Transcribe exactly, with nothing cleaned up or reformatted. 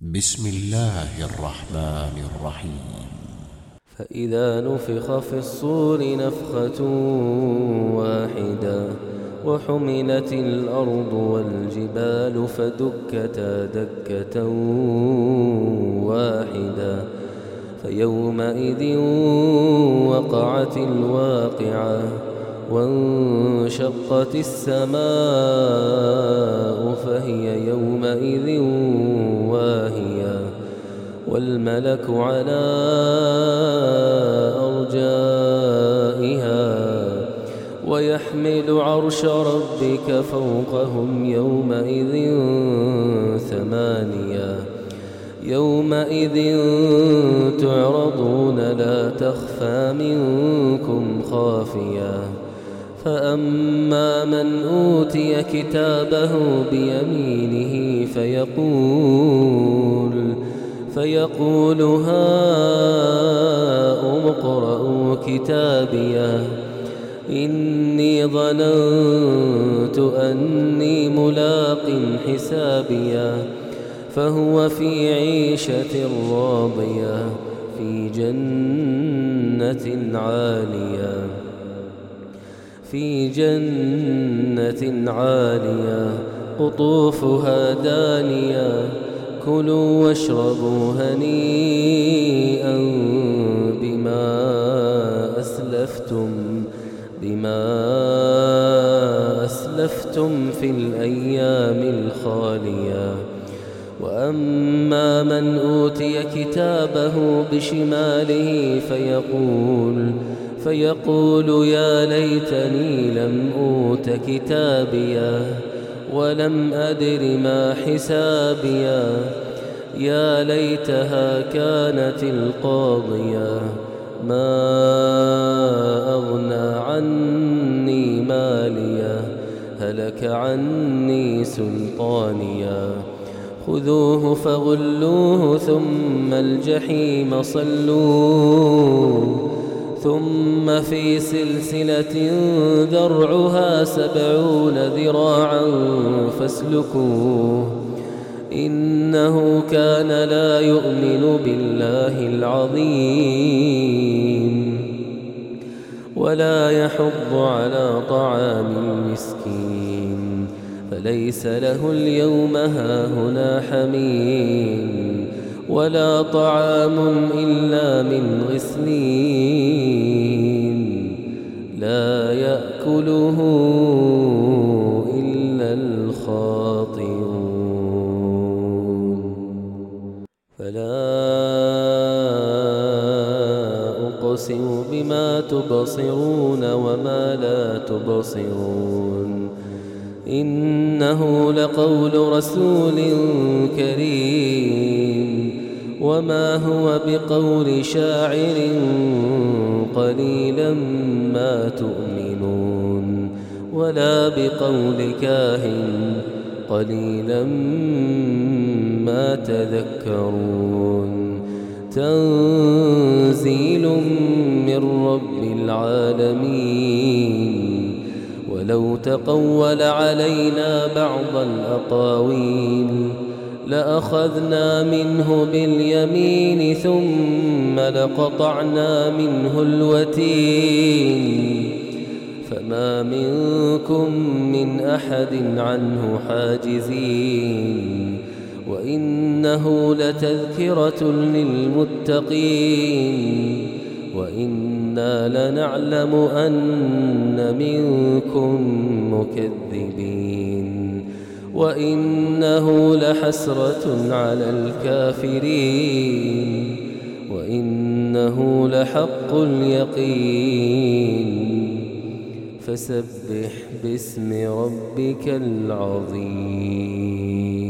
بسم الله الرحمن الرحيم. فإذا نفخ في الصور نفخة واحدة وحملت الأرض والجبال فدكتا دكة واحدة فيومئذ وقعت الواقعة وانشقت السماء فهي يومئذ واهية والملك على أرجائها ويحمل عرش ربك فوقهم يومئذ ثمانية يومئذ تعرضون لا تخفى منكم خافية فأما من أوتي كتابه بيمينه فيقول فيقول هاؤم اقرءوا كتابيه إني ظننت أني ملاق حسابيه فهو في عيشة راضية في جنة عالية في جنة عالية قطوفها دانية كلوا واشربوا هنيئا بما أسلفتم بما أسلفتم في الأيام الخالية وأما من أوتي كتابه بشماله فيقول فيقول يا ليتني لم أوت كتابيه ولم أدر ما حسابيه يا ليتها كانت القاضية ما أغنى عني ماليه هلك عني سلطانيه خذوه فغلوه ثم الجحيم صلوه ثم في سلسلة ذرعها سبعون ذراعا فاسلكوه إنه كان لا يؤمن بالله العظيم ولا يحض على طعام المسكين فليس له اليوم هاهنا حميم ولا طعام إلا من غسلين لا يأكله إلا الخاطئون فلا أقسم بما تبصرون وما لا تبصرون إنه لقول رسول كريم وما هو بقول شاعر قليلا ما تؤمنون ولا بقول كاهن قليلا ما تذكرون تنزيل من رب العالمين ولو تقول علينا بعض الأقاويل لأخذنا منه باليمين ثم لقطعنا منه الوتين فما منكم من أحد عنه حاجزين وإنه لتذكرة للمتقين وإنا لنعلم أن منكم مكذبين وإنه لحسرة على الكافرين وإنه لحق اليقين فسبح باسم ربك العظيم.